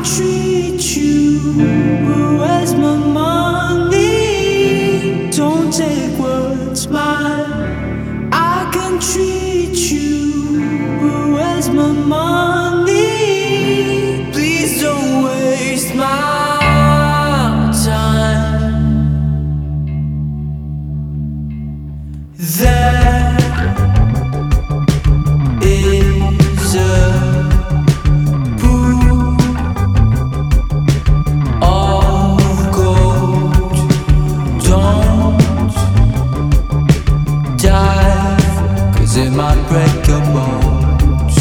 treat you as my money. Don't take what's mine. I can treat you as my money. Please don't waste my time. There is a it might break your bones.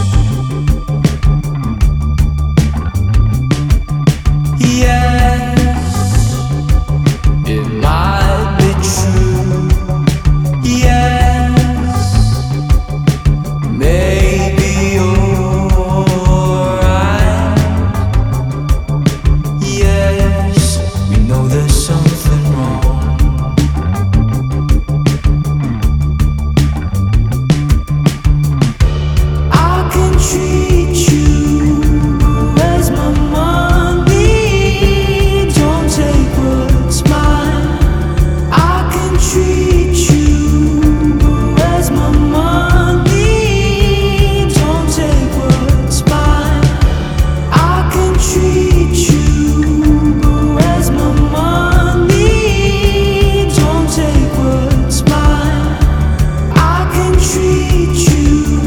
Yes, it might be true. Yes, maybe you're right. Yes, we know there's something wrong. Treat you as my money. Don't take what's mine. I can treat you as my money. Don't take what's mine. I can treat you as my money. Don't take what's mine. I can treat you.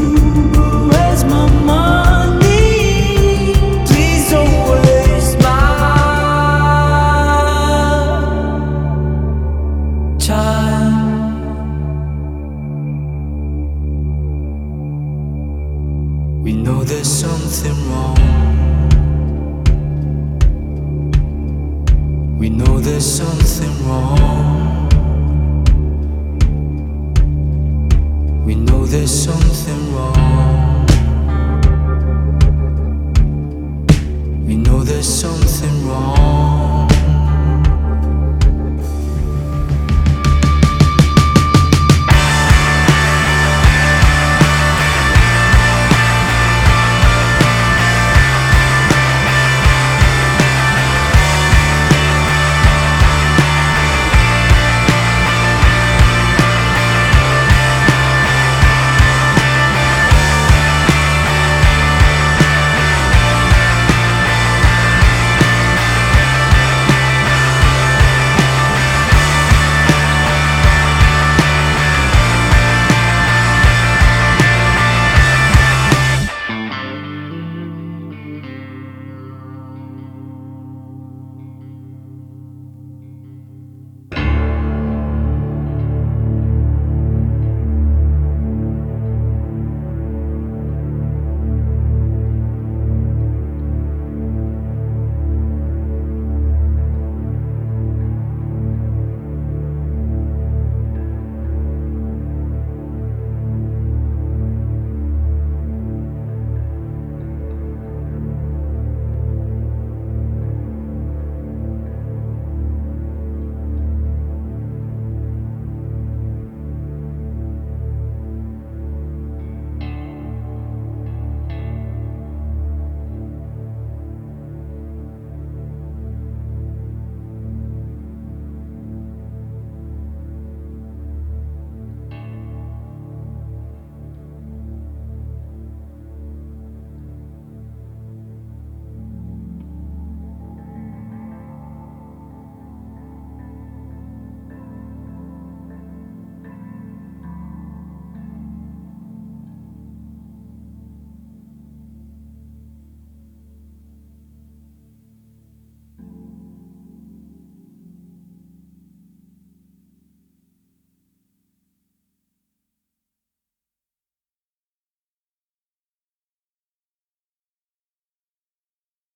We know there's something wrong. We know there's something wrong. We know there's something wrong. We know there's something wrong.